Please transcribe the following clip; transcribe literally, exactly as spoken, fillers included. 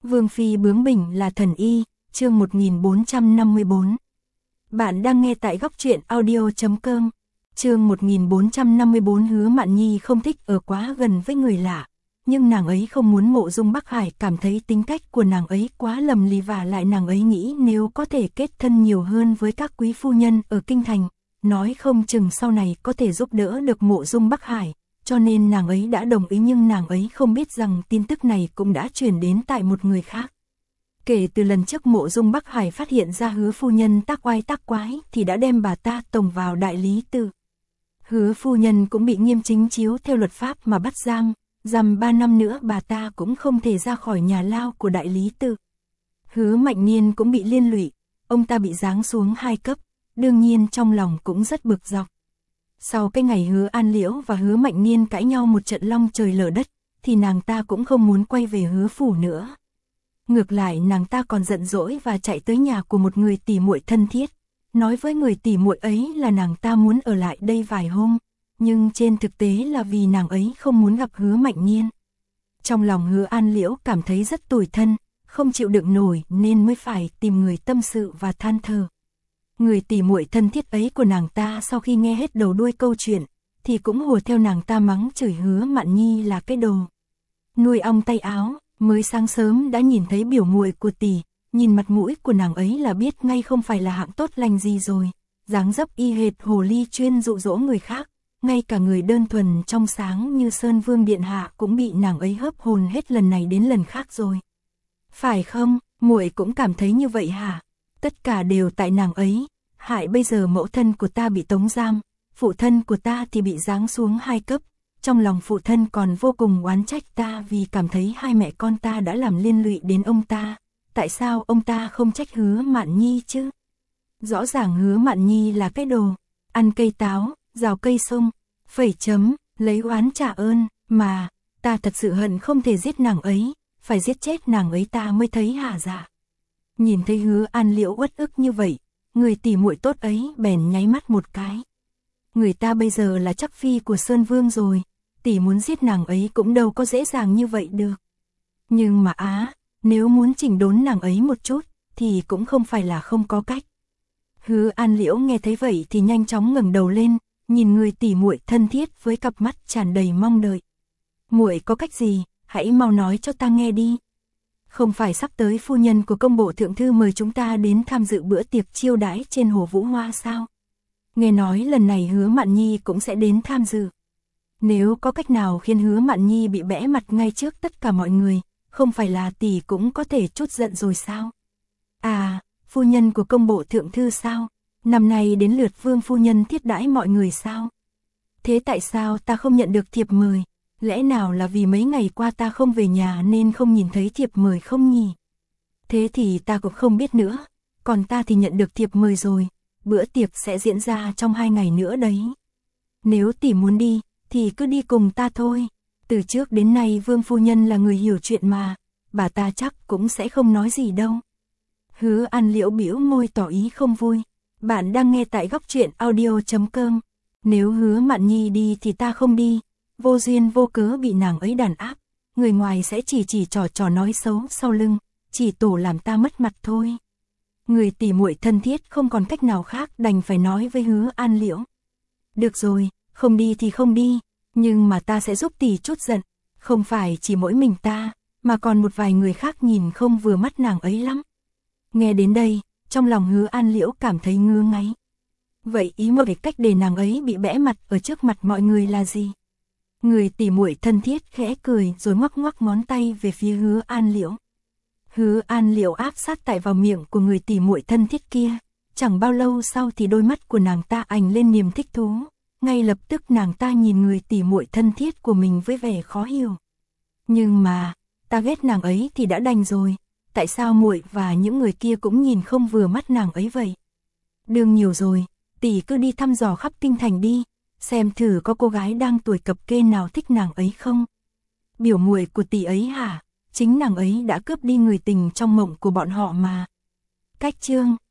Vương phi bướng bỉnh là thần y, chương một nghìn bốn trăm năm mươi bốn. Bạn đang nghe tại góc truyện audio chấm com. Chương một nghìn bốn trăm năm mươi bốn. Hứa Mạn Nhi không thích ở quá gần với người lạ, nhưng nàng ấy không muốn Mộ Dung Bắc Hải cảm thấy tính cách của nàng ấy quá lầm lì, và lại nàng ấy nghĩ nếu có thể kết thân nhiều hơn với các quý phu nhân ở kinh thành, nói không chừng sau này có thể giúp đỡ được Mộ Dung Bắc Hải, cho nên nàng ấy đã đồng ý, nhưng nàng ấy không biết rằng tin tức này cũng đã truyền đến tại một người khác. Kể từ lần trước Mộ Dung Bắc Hải phát hiện ra Hứa phu nhân tác oai tác quái thì đã đem bà ta tống vào đại lý tự. Hứa phu nhân cũng bị nghiêm chính chiếu theo luật pháp mà bắt giam, giam ba năm nữa bà ta cũng không thể ra khỏi nhà lao của đại lý tự. Hứa Mạnh Niên cũng bị liên lụy, ông ta bị giáng xuống hai cấp, đương nhiên trong lòng cũng rất bực dọc. Sau cái ngày Hứa An Liễu và Hứa Mạnh Niên cãi nhau một trận long trời lở đất, thì nàng ta cũng không muốn quay về Hứa phủ nữa. Ngược lại nàng ta còn giận dỗi và chạy tới nhà của một người tỉ muội thân thiết, nói với người tỉ muội ấy là nàng ta muốn ở lại đây vài hôm, nhưng trên thực tế là vì nàng ấy không muốn gặp Hứa Mạnh Niên. Trong lòng Hứa An Liễu cảm thấy rất tủi thân, không chịu đựng nổi nên mới phải tìm người tâm sự và than thở. Người tỉ muội thân thiết ấy của nàng ta sau khi nghe hết đầu đuôi câu chuyện, thì cũng hùa theo nàng ta mắng chửi Hứa Mạn Nhi là cái đồ nuôi ong tay áo, mới sáng sớm đã nhìn thấy biểu muội của tỷ, nhìn mặt mũi của nàng ấy là biết ngay không phải là hạng tốt lành gì rồi, dáng dấp y hệt hồ ly chuyên dụ dỗ người khác, ngay cả người đơn thuần trong sáng như Sơn Vương điện hạ cũng bị nàng ấy hớp hồn hết lần này đến lần khác rồi. Phải không, muội cũng cảm thấy như vậy hả? Tất cả đều tại nàng ấy, hại bây giờ mẫu thân của ta bị tống giam, phụ thân của ta thì bị giáng xuống hai cấp, trong lòng phụ thân còn vô cùng oán trách ta vì cảm thấy hai mẹ con ta đã làm liên lụy đến ông ta, tại sao ông ta không trách Hứa Mạn Nhi chứ? Rõ ràng Hứa Mạn Nhi là cái đồ ăn cây táo, rào cây sung, phẩy chấm, lấy oán trả ơn, mà ta thật sự hận không thể giết nàng ấy, phải giết chết nàng ấy ta mới thấy hả dạ. Nhìn thấy Hứa An Liễu uất ức như vậy, người tỉ muội tốt ấy bèn nháy mắt một cái. Người ta bây giờ là chắc phi của Sơn Vương rồi, tỷ muốn giết nàng ấy cũng đâu có dễ dàng như vậy được. Nhưng mà á, nếu muốn chỉnh đốn nàng ấy một chút, thì cũng không phải là không có cách. Hứa An Liễu nghe thấy vậy thì nhanh chóng ngẩng đầu lên, nhìn người tỉ muội thân thiết với cặp mắt tràn đầy mong đợi. Muội có cách gì, hãy mau nói cho ta nghe đi. Không phải sắp tới phu nhân của công bộ thượng thư mời chúng ta đến tham dự bữa tiệc chiêu đãi trên hồ Vũ Hoa sao? Nghe nói lần này Hứa Mạn Nhi cũng sẽ đến tham dự. Nếu có cách nào khiến Hứa Mạn Nhi bị bẽ mặt ngay trước tất cả mọi người, không phải là tỷ cũng có thể chút giận rồi sao? À, phu nhân của công bộ thượng thư sao? Năm nay đến lượt Vương phu nhân thiết đãi mọi người sao? Thế tại sao ta không nhận được thiệp mời? Lẽ nào là vì mấy ngày qua ta không về nhà nên không nhìn thấy thiệp mời không nhỉ? Thế thì ta cũng không biết nữa, còn ta thì nhận được thiệp mời rồi, bữa tiệc sẽ diễn ra trong hai ngày nữa đấy. Nếu tỷ muốn đi, thì cứ đi cùng ta thôi. Từ trước đến nay Vương phu nhân là người hiểu chuyện mà, bà ta chắc cũng sẽ không nói gì đâu. Hứa An Liễu bĩu môi tỏ ý không vui. Bạn đang nghe tại góc truyện audio chấm com. Nếu Hứa Mạn Nhi đi thì ta không đi, vô duyên vô cớ bị nàng ấy đàn áp, người ngoài sẽ chỉ chỉ trò trò nói xấu sau lưng, chỉ tổ làm ta mất mặt thôi. Người tỉ muội thân thiết không còn cách nào khác đành phải nói với Hứa An Liễu. Được rồi, không đi thì không đi, nhưng mà ta sẽ giúp tỷ chút giận, không phải chỉ mỗi mình ta, mà còn một vài người khác nhìn không vừa mắt nàng ấy lắm. Nghe đến đây, trong lòng Hứa An Liễu cảm thấy ngứa ngáy. Vậy ý một về cách để nàng ấy bị bẽ mặt ở trước mặt mọi người là gì? Người tỉ muội thân thiết khẽ cười rồi ngoắc ngoắc ngón tay về phía Hứa An Liễu. Hứa An Liễu áp sát tại vào miệng của người tỉ muội thân thiết kia, chẳng bao lâu sau thì đôi mắt của nàng ta ánh lên niềm thích thú, ngay lập tức nàng ta nhìn người tỉ muội thân thiết của mình với vẻ khó hiểu. Nhưng mà, ta ghét nàng ấy thì đã đành rồi, tại sao muội và những người kia cũng nhìn không vừa mắt nàng ấy vậy? Đương nhiều rồi, tỷ cứ đi thăm dò khắp kinh thành đi, xem thử có cô gái đang tuổi cập kê nào thích nàng ấy không? Biểu muội của tỷ ấy hả? Chính nàng ấy đã cướp đi người tình trong mộng của bọn họ mà. Cách chương